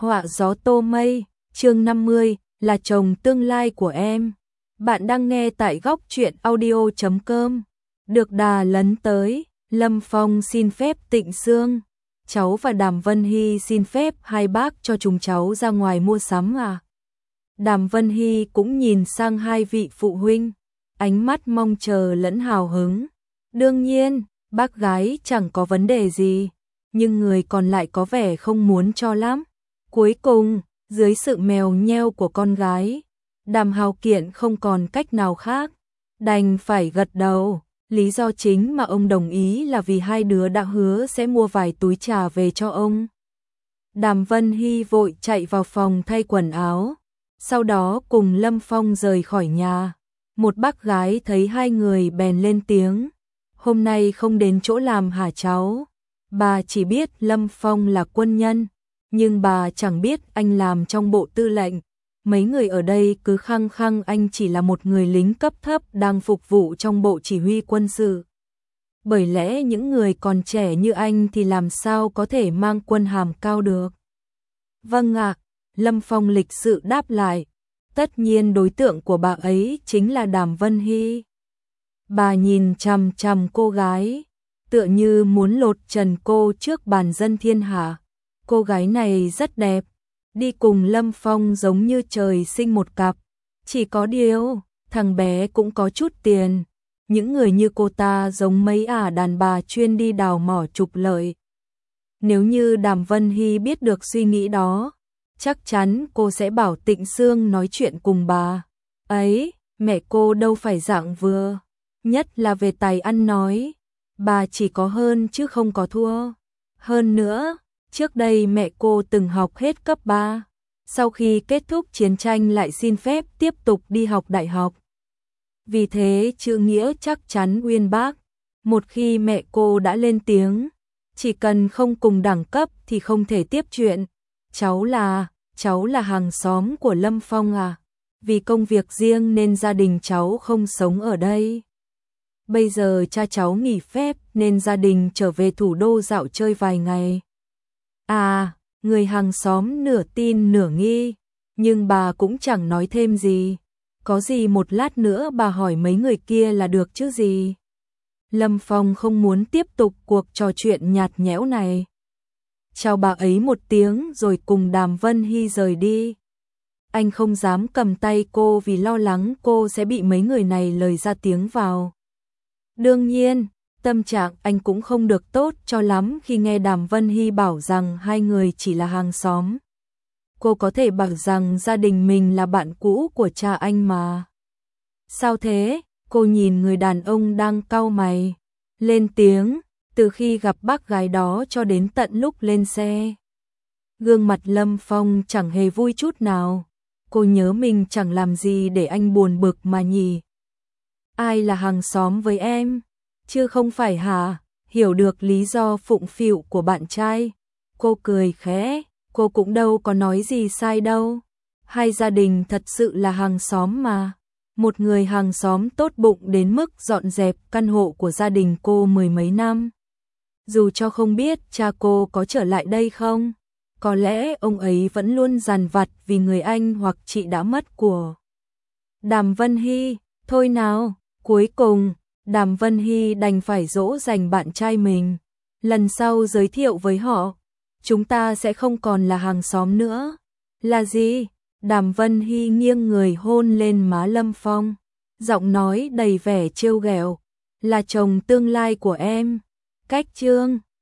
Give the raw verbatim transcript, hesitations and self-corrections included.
Họa gió tô mây, chương năm mươi, là chồng tương lai của em. Bạn đang nghe tại góc truyện audio chấm com. Được đà lấn tới, Lâm Phong xin phép Tịnh Sương. Cháu và Đàm Vân Hy xin phép hai bác cho chúng cháu ra ngoài mua sắm à? Đàm Vân Hy cũng nhìn sang hai vị phụ huynh, ánh mắt mong chờ lẫn hào hứng. Đương nhiên, bác gái chẳng có vấn đề gì, nhưng người còn lại có vẻ không muốn cho lắm. Cuối cùng, dưới sự mèo nheo của con gái, Đàm Hào Kiện không còn cách nào khác, đành phải gật đầu. Lý do chính mà ông đồng ý là vì hai đứa đã hứa sẽ mua vài túi trà về cho ông. Đàm Vân Hy vội chạy vào phòng thay quần áo, sau đó cùng Lâm Phong rời khỏi nhà. Một bác gái thấy hai người bèn lên tiếng. Hôm nay không đến chỗ làm hả cháu? Bà chỉ biết Lâm Phong là quân nhân, nhưng bà chẳng biết anh làm trong bộ tư lệnh. Mấy người ở đây cứ khăng khăng anh chỉ là một người lính cấp thấp đang phục vụ trong bộ chỉ huy quân sự. Bởi lẽ những người còn trẻ như anh thì làm sao có thể mang quân hàm cao được? Vâng ạ, Lâm Phong lịch sự đáp lại. Tất nhiên đối tượng của bà ấy chính là Đàm Vân Hy. Bà nhìn chằm chằm cô gái, tựa như muốn lột trần cô trước bàn dân thiên hạ. Cô gái này rất đẹp, đi cùng Lâm Phong giống như trời sinh một cặp. Chỉ có điều, thằng bé cũng có chút tiền. Những người như cô ta giống mấy ả đàn bà chuyên đi đào mỏ trục lợi. Nếu như Đàm Vân Hy biết được suy nghĩ đó, chắc chắn cô sẽ bảo Tịnh Sương nói chuyện cùng bà. Ấy, mẹ cô đâu phải dạng vừa, nhất là về tài ăn nói. Bà chỉ có hơn chứ không có thua. Hơn nữa, trước đây mẹ cô từng học hết cấp ba, sau khi kết thúc chiến tranh lại xin phép tiếp tục đi học đại học. Vì thế chữ nghĩa chắc chắn uyên bác. Một khi mẹ cô đã lên tiếng, chỉ cần không cùng đẳng cấp thì không thể tiếp chuyện. Cháu là, cháu là hàng xóm của Lâm Phong à? Vì công việc riêng nên gia đình cháu không sống ở đây. Bây giờ cha cháu nghỉ phép nên gia đình trở về thủ đô dạo chơi vài ngày. À, người hàng xóm nửa tin nửa nghi, nhưng bà cũng chẳng nói thêm gì. Có gì một lát nữa bà hỏi mấy người kia là được chứ gì. Lâm Phong không muốn tiếp tục cuộc trò chuyện nhạt nhẽo này. Chào bà ấy một tiếng rồi cùng Đàm Vân Hy rời đi. Anh không dám cầm tay cô vì lo lắng cô sẽ bị mấy người này lời ra tiếng vào. Đương nhiên, tâm trạng anh cũng không được tốt cho lắm khi nghe Đàm Vân Hy bảo rằng hai người chỉ là hàng xóm. Cô có thể bảo rằng gia đình mình là bạn cũ của cha anh mà. Sao thế? Cô nhìn người đàn ông đang cau mày, lên tiếng, từ khi gặp bác gái đó cho đến tận lúc lên xe. Gương mặt Lâm Phong chẳng hề vui chút nào. Cô nhớ mình chẳng làm gì để anh buồn bực mà nhỉ. Ai là hàng xóm với em? Chứ không phải hả? Hiểu được lý do phụng phịu của bạn trai. Cô cười khẽ, cô cũng đâu có nói gì sai đâu. Hai gia đình thật sự là hàng xóm mà. Một người hàng xóm tốt bụng đến mức dọn dẹp căn hộ của gia đình cô mười mấy năm. Dù cho không biết cha cô có trở lại đây không, có lẽ ông ấy vẫn luôn dằn vặt vì người anh hoặc chị đã mất của. Đàm Vân Hy, thôi nào, cuối cùng, Đàm Vân Hy đành phải dỗ dành bạn trai mình. Lần sau giới thiệu với họ, chúng ta sẽ không còn là hàng xóm nữa. Là gì? Đàm Vân Hy nghiêng người hôn lên má Lâm Phong, giọng nói đầy vẻ trêu ghẹo. Là chồng tương lai của em. Cách chương